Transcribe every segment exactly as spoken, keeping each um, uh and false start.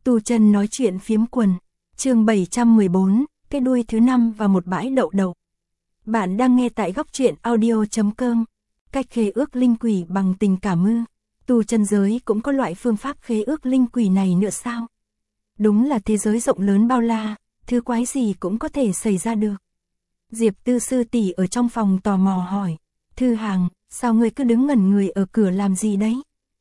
Tu Chân nói chuyện phiếm quần, chương bảy trăm mười bốn, cái đuôi thứ năm và một bãi đậu đậu. Bạn đang nghe tại góc truyện audio chấm com. Cách khế ước linh quỷ bằng tình cảm ư? Tu chân giới cũng có loại phương pháp khế ước linh quỷ này nữa sao? Đúng là thế giới rộng lớn bao la, thứ quái gì cũng có thể xảy ra được. Diệp Tư sư tỷ ở trong phòng tò mò hỏi, Thư Hàng, sao ngươi cứ đứng ngẩn người ở cửa làm gì đấy?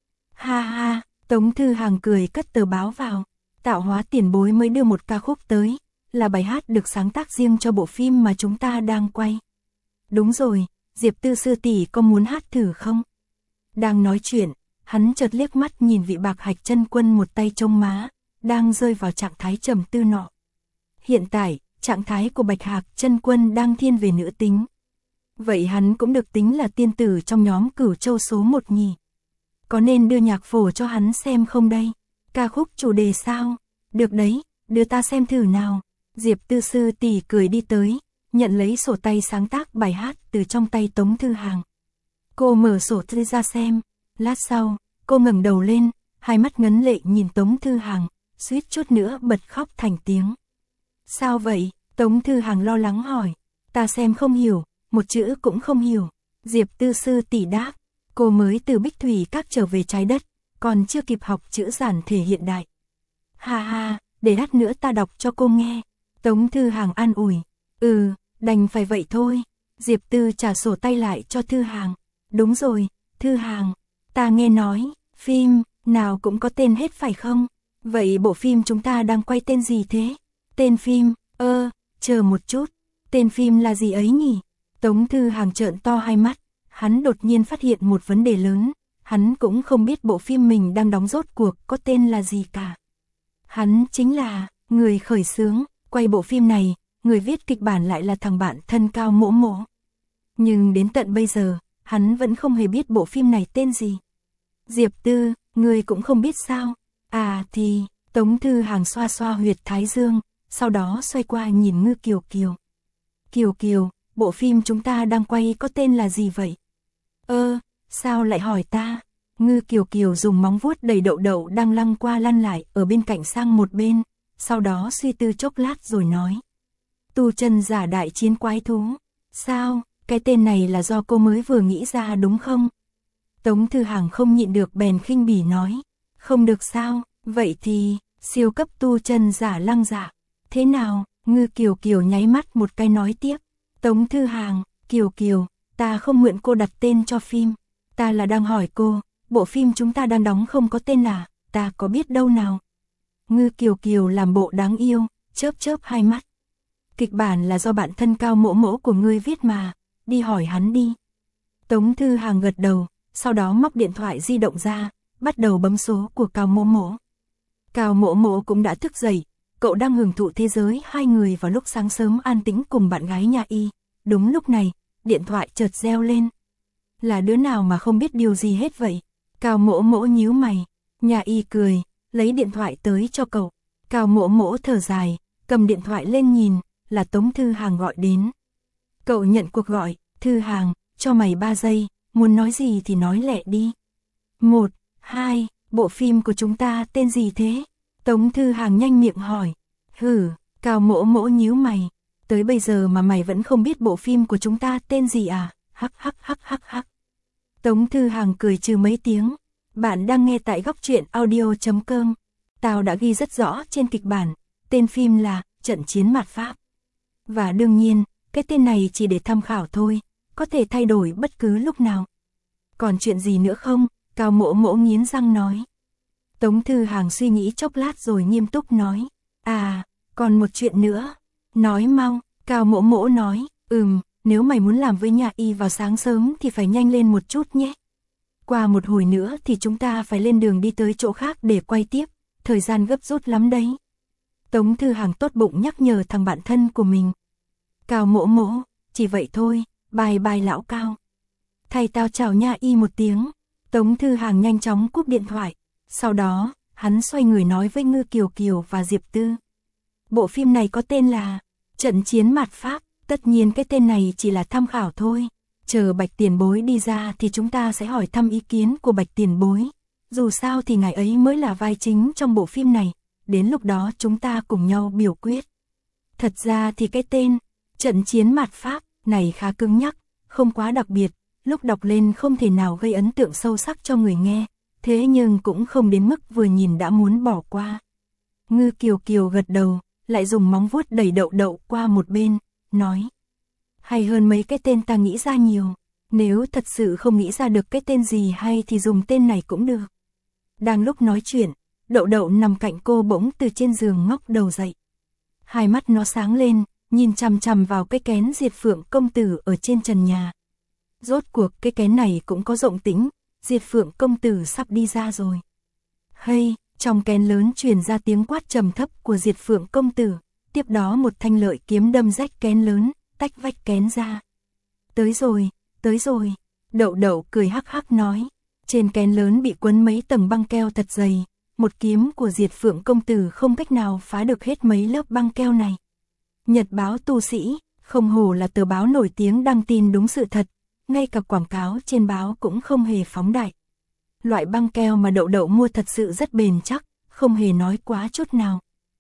Ha ha, Tống Thư Hàng cười cất tờ báo vào, Tạo Hóa tiền bối mới đưa một ca khúc tới, là bài hát được sáng tác riêng cho bộ phim mà chúng ta đang quay. Đúng rồi, Diệp Tư sư tỷ có muốn hát thử không? Đang nói chuyện, hắn chợt liếc mắt nhìn vị Bạc Hạch chân quân một tay trông má, đang rơi vào trạng thái trầm tư nọ. Hiện tại, trạng thái của Bạch Hạc chân quân đang thiên về nữ tính. Vậy hắn cũng được tính là tiên tử trong nhóm Cửu Châu số một nhỉ? Có nên đưa nhạc phổ cho hắn xem không đây? Ca khúc chủ đề sao? Được đấy, đưa ta xem thử nào. Diệp Tư sư tỷ cười đi tới, nhận lấy sổ tay sáng tác bài hát từ trong tay Tống Thư Hàng. Cô mở sổ thư ra xem, lát sau, cô ngẩng đầu lên, hai mắt ngấn lệ nhìn Tống Thư Hàng, suýt chút nữa bật khóc thành tiếng. Sao vậy? Tống Thư Hàng lo lắng hỏi. Ta xem không hiểu, một chữ cũng không hiểu. Diệp Tư sư tỷ đáp, cô mới từ Bích Thủy Các trở về trái đất, còn chưa kịp học chữ giản thể hiện đại. Ha ha, để lát nữa ta đọc cho cô nghe. Tống Thư Hàng an ủi. Ừ, đành phải vậy thôi. Diệp Tư trả sổ tay lại cho Thư Hàng. Đúng rồi, Thư Hàng, ta nghe nói, phim nào cũng có tên hết phải không? Vậy bộ phim chúng ta đang quay tên gì thế? Tên phim, ơ, chờ một chút, tên phim là gì ấy nhỉ? Tống Thư Hàng trợn to hai mắt, hắn đột nhiên phát hiện một vấn đề lớn, hắn cũng không biết bộ phim mình đang đóng rốt cuộc có tên là gì cả. Hắn chính là người khởi xướng, quay bộ phim này, người viết kịch bản lại là thằng bạn thân Cao Mỗ Mỗ. Nhưng đến tận bây giờ, hắn vẫn không hề biết bộ phim này tên gì. Diệp Tư, người cũng không biết sao? À thì, Tống Thư Hàng xoa xoa huyệt thái dương, sau đó xoay qua nhìn Ngư Kiều Kiều. Kiều Kiều, bộ phim chúng ta đang quay có tên là gì vậy? Ơ, sao lại hỏi ta? Ngư Kiều Kiều dùng móng vuốt đầy đậu đậu đang lăn qua lăn lại ở bên cạnh sang một bên, sau đó suy tư chốc lát rồi nói. Tu chân giả đại chiến quái thú. Sao, cái tên này là do cô mới vừa nghĩ ra đúng không? Tống Thư Hàng không nhịn được bèn khinh bỉ nói. Không được sao, vậy thì, siêu cấp tu chân giả lăng dạ. Thế nào? Ngư Kiều Kiều nháy mắt một cái nói tiếp. Tống Thư Hàng, Kiều Kiều, ta không mượn cô đặt tên cho phim. Ta là đang hỏi cô, bộ phim chúng ta đang đóng không có tên à, ta có biết đâu nào. Ngư Kiều Kiều làm bộ đáng yêu, chớp chớp hai mắt. Kịch bản là do bạn thân Cao Mỗ Mỗ của ngươi viết mà, đi hỏi hắn đi. Tống Thư Hàng gật đầu, sau đó móc điện thoại di động ra, bắt đầu bấm số của Cao Mỗ Mỗ. Cao Mỗ Mỗ cũng đã thức dậy, cậu đang hưởng thụ thế giới hai người vào lúc sáng sớm an tĩnh cùng bạn gái nhà y. Đúng lúc này, điện thoại chợt reo lên. Là đứa nào mà không biết điều gì hết vậy? Cao Mỗ Mỗ nhíu mày, nhà y cười, lấy điện thoại tới cho cậu. Cao Mỗ Mỗ thở dài, cầm điện thoại lên nhìn, là Tống Thư Hàng gọi đến. Cậu nhận cuộc gọi, Thư Hàng, cho mày ba giây, muốn nói gì thì nói lẹ đi. Một, hai, bộ phim của chúng ta tên gì thế? Tống Thư Hàng nhanh miệng hỏi. Hử, Cao Mỗ Mỗ nhíu mày, tới bây giờ mà mày vẫn không biết bộ phim của chúng ta tên gì à? Hắc hắc hắc hắc hắc. Tống Thư Hàng cười trừ mấy tiếng. Bạn đang nghe tại góc truyện audio chấm com. Tao đã ghi rất rõ trên kịch bản, tên phim là Trận Chiến Mạt Pháp. Và đương nhiên, cái tên này chỉ để tham khảo thôi, có thể thay đổi bất cứ lúc nào. Còn chuyện gì nữa không? Cao Mỗ Mỗ nghiến răng nói. Tống Thư Hàng suy nghĩ chốc lát rồi nghiêm túc nói. À, còn một chuyện nữa. Nói mau, Cao Mỗ Mỗ nói. Ừm, nếu mày muốn làm với nhà y vào sáng sớm thì phải nhanh lên một chút nhé. Qua một hồi nữa thì chúng ta phải lên đường đi tới chỗ khác để quay tiếp, thời gian gấp rút lắm đấy. Tống Thư Hàng tốt bụng nhắc nhở thằng bạn thân của mình. Cao Mỗ Mỗ, chỉ vậy thôi, bye bye lão Cao. Thầy tao chào nha y một tiếng. Tống Thư Hàng nhanh chóng cúp điện thoại. Sau đó, hắn xoay người nói với Ngư Kiều Kiều và Diệp Tư. Bộ phim này có tên là Trận Chiến Mạt Pháp, tất nhiên cái tên này chỉ là tham khảo thôi. Chờ Bạch Tiền Bối đi ra thì chúng ta sẽ hỏi thăm ý kiến của Bạch Tiền Bối. Dù sao thì ngài ấy mới là vai chính trong bộ phim này, đến lúc đó chúng ta cùng nhau biểu quyết. Thật ra thì cái tên, trận chiến mạt Pháp, này khá cứng nhắc, không quá đặc biệt, lúc đọc lên không thể nào gây ấn tượng sâu sắc cho người nghe, thế nhưng cũng không đến mức vừa nhìn đã muốn bỏ qua. Ngư Kiều Kiều gật đầu, lại dùng móng vuốt đẩy Đậu Đậu qua một bên, nói. Hay hơn mấy cái tên ta nghĩ ra nhiều, nếu thật sự không nghĩ ra được cái tên gì hay thì dùng tên này cũng được. Đang lúc nói chuyện, Đậu Đậu nằm cạnh cô bỗng từ trên giường ngóc đầu dậy. Hai mắt nó sáng lên, nhìn chằm chằm vào cái kén Diệt Phượng công tử ở trên trần nhà. Rốt cuộc cái kén này cũng có động tĩnh, Diệt Phượng công tử sắp đi ra rồi. Hay, trong kén lớn truyền ra tiếng quát trầm thấp của Diệt Phượng công tử, tiếp đó một thanh lợi kiếm đâm rách kén lớn, tách vách kén ra. Tới rồi, tới rồi, Đậu Đậu cười hắc hắc nói. Trên kén lớn bị quấn mấy tầng băng keo thật dày, một kiếm của Diệt Phượng công tử không cách nào phá được hết mấy lớp băng keo này. Nhật báo Tu Sĩ, không hổ là tờ báo nổi tiếng đăng tin đúng sự thật, ngay cả quảng cáo trên báo cũng không hề phóng đại. Loại băng keo mà Đậu Đậu mua thật sự rất bền chắc, không hề nói quá chút nào.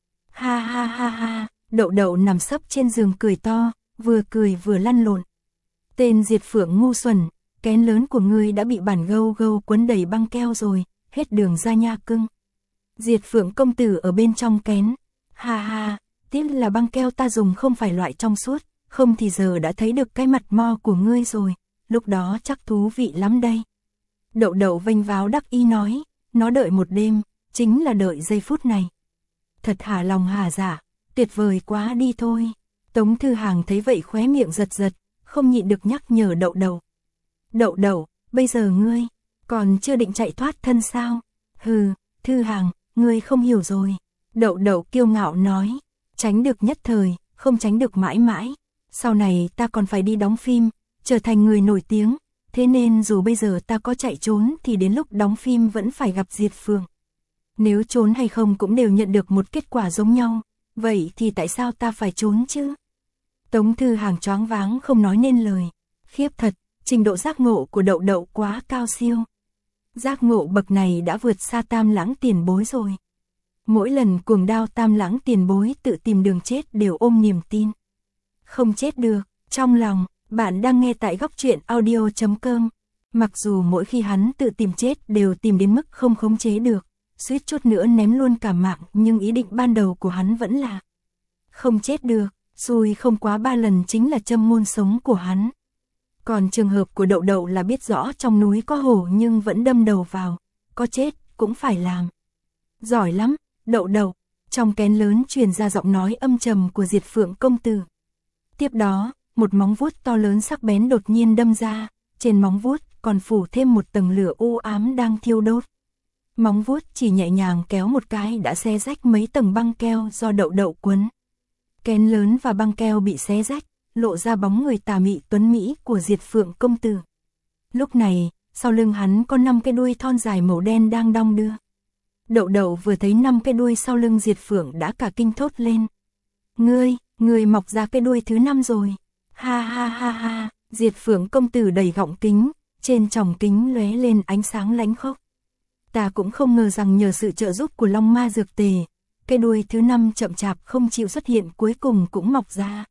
Ha ha ha ha, Đậu Đậu nằm sấp trên giường cười to, vừa cười vừa lăn lộn. Tên Diệt Phượng ngu xuẩn, kén lớn của ngươi đã bị bản gâu gâu quấn đầy băng keo rồi, hết đường ra nha cưng. Diệt Phượng công tử ở bên trong kén. Ha ha, tiếc là băng keo ta dùng không phải loại trong suốt, không thì giờ đã thấy được cái mặt mo của ngươi rồi, lúc đó chắc thú vị lắm đây. Đậu Đậu vênh váo đắc ý nói, nó đợi một đêm, chính là đợi giây phút này. Thật hả lòng hả dạ, tuyệt vời quá đi thôi. Tống Thư Hàng thấy vậy khóe miệng giật giật, không nhịn được nhắc nhở Đậu Đậu. Đậu Đậu, bây giờ ngươi, còn chưa định chạy thoát thân sao? Hừ, Thư Hàng, ngươi không hiểu rồi. Đậu Đậu kiêu ngạo nói, tránh được nhất thời, không tránh được mãi mãi. Sau này ta còn phải đi đóng phim, trở thành người nổi tiếng. Thế nên dù bây giờ ta có chạy trốn thì đến lúc đóng phim vẫn phải gặp Diệt Phượng. Nếu trốn hay không cũng đều nhận được một kết quả giống nhau. Vậy thì tại sao ta phải trốn chứ? Tống Thư Hàng choáng váng không nói nên lời. Khiếp thật, trình độ giác ngộ của Đậu Đậu quá cao siêu. Giác ngộ bậc này đã vượt xa Tam Lãng tiền bối rồi. Mỗi lần cuồng đao Tam Lãng tiền bối tự tìm đường chết đều ôm niềm tin. Không chết được, trong lòng, bạn đang nghe tại góc truyện audio chấm com. Mặc dù mỗi khi hắn tự tìm chết đều tìm đến mức không khống chế được, suýt chút nữa ném luôn cả mạng, nhưng ý định ban đầu của hắn vẫn là không chết được, xui không quá ba lần chính là châm ngôn sống của hắn. Còn trường hợp của Đậu Đậu là biết rõ trong núi có hổ nhưng vẫn đâm đầu vào, có chết cũng phải làm. Giỏi lắm, Đậu Đậu. Trong kén lớn truyền ra giọng nói âm trầm của Diệt Phượng công tử. Tiếp đó, một móng vuốt to lớn sắc bén đột nhiên đâm ra, trên móng vuốt còn phủ thêm một tầng lửa u ám đang thiêu đốt. Móng vuốt chỉ nhẹ nhàng kéo một cái đã xé rách mấy tầng băng keo do Đậu Đậu quấn. Kén lớn và băng keo bị xé rách, lộ ra bóng người tà mị tuấn mỹ của Diệt Phượng công tử. Lúc này, sau lưng hắn có năm cái đuôi thon dài màu đen đang đong đưa. Đậu Đậu vừa thấy năm cái đuôi sau lưng Diệt Phượng đã cả kinh thốt lên. Ngươi, ngươi mọc ra cái đuôi thứ năm rồi. Ha ha ha ha, Diệt Phượng công tử đẩy gọng kính, trên tròng kính lóe lên ánh sáng lánh khốc. Ta cũng không ngờ rằng nhờ sự trợ giúp của Long Ma dược tề, cái đuôi thứ năm chậm chạp không chịu xuất hiện cuối cùng cũng mọc ra.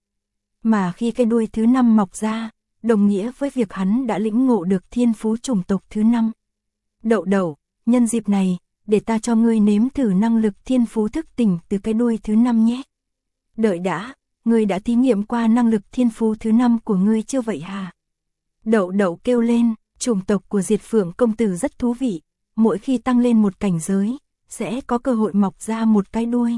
Mà khi cái đuôi thứ năm mọc ra, đồng nghĩa với việc hắn đã lĩnh ngộ được thiên phú chủng tộc thứ năm. Đậu Đậu, nhân dịp này, để ta cho ngươi nếm thử năng lực thiên phú thức tỉnh từ cái đuôi thứ năm nhé. Đợi đã, ngươi đã thí nghiệm qua năng lực thiên phú thứ năm của ngươi chưa vậy hả? Đậu Đậu kêu lên, chủng tộc của Diệt Phượng công tử rất thú vị, mỗi khi tăng lên một cảnh giới, sẽ có cơ hội mọc ra một cái đuôi.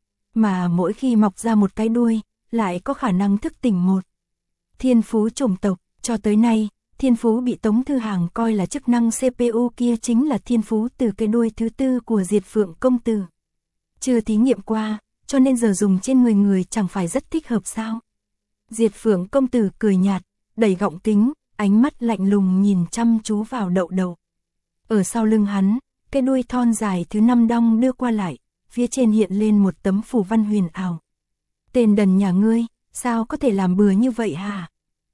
Mà mỗi khi mọc ra một cái đuôi, lại có khả năng thức tỉnh một thiên phú chủng tộc. Cho tới nay, thiên phú bị Tống Thư Hàng coi là chức năng xê pê u kia chính là thiên phú từ cái đuôi thứ tư của Diệt Phượng công tử. Chưa thí nghiệm qua, cho nên giờ dùng trên người người chẳng phải rất thích hợp sao? Diệt Phượng công tử cười nhạt, đẩy gọng kính, ánh mắt lạnh lùng nhìn chăm chú vào Đậu Đậu. Ở sau lưng hắn, cái đuôi thon dài thứ năm đong đưa qua lại, phía trên hiện lên một tấm phù văn huyền ảo. Tên đần nhà ngươi, sao có thể làm bừa như vậy hả?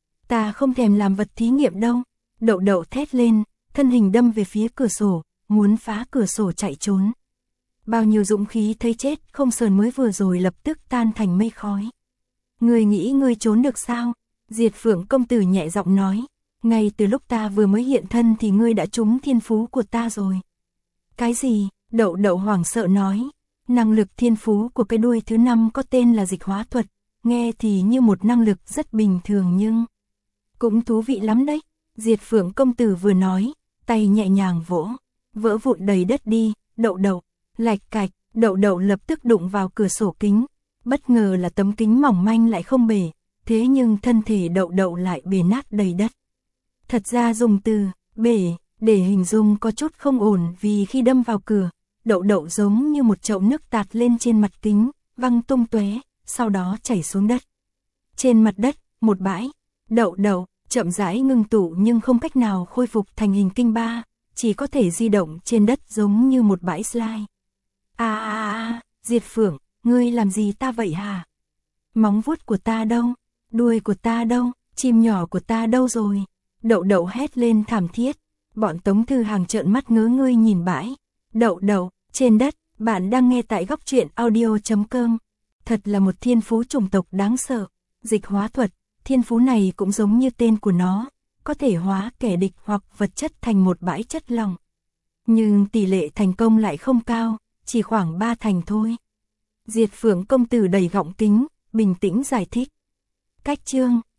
Ta không thèm làm vật thí nghiệm đâu. Đậu Đậu thét lên, thân hình đâm về phía cửa sổ, muốn phá cửa sổ chạy trốn. Bao nhiêu dũng khí thấy chết không sờn mới vừa rồi lập tức tan thành mây khói. Ngươi nghĩ ngươi trốn được sao? Diệt Phượng công tử nhẹ giọng nói. Ngay từ lúc ta vừa mới hiện thân thì ngươi đã trúng thiên phú của ta rồi. Cái gì? Đậu đậu hoảng sợ nói. Năng lực thiên phú của cái đuôi thứ năm có tên là dịch hóa thuật. Nghe thì như một năng lực rất bình thường nhưng cũng thú vị lắm đấy. Diệt Phượng công tử vừa nói, tay nhẹ nhàng vỗ, vỡ vụn đầy đất đi. Đậu đậu, lạch cạch, đậu đậu lập tức đụng vào cửa sổ kính. Bất ngờ là tấm kính mỏng manh lại không bể, thế nhưng thân thể đậu đậu lại bể nát đầy đất. Thật ra dùng từ bể để hình dung có chút không ổn, vì khi đâm vào cửa, đậu đậu giống như một chậu nước tạt lên trên mặt kính, văng tung tóe, sau đó chảy xuống đất. Trên mặt đất, một bãi đậu đậu chậm rãi ngưng tụ nhưng không cách nào khôi phục thành hình kinh ba, chỉ có thể di động trên đất giống như một bãi slide. A a a, Diệt Phượng, ngươi làm gì ta vậy hả? Móng vuốt của ta đâu? Đuôi của ta đâu? Chim nhỏ của ta đâu rồi? Đậu đậu hét lên thảm thiết. Bọn Tống Thư Hàng trợn mắt ngớ ngơi nhìn bãi đậu đậu trên đất. Bạn đang nghe tại góc truyện audio chấm com. Thật là một thiên phú chủng tộc đáng sợ. Dịch hóa thuật, thiên phú này cũng giống như tên của nó, có thể hóa kẻ địch hoặc vật chất thành một bãi chất lỏng. Nhưng tỷ lệ thành công lại không cao, chỉ khoảng ba thành thôi. Diệt Phượng công tử đầy gọng kính, bình tĩnh giải thích. Cách chương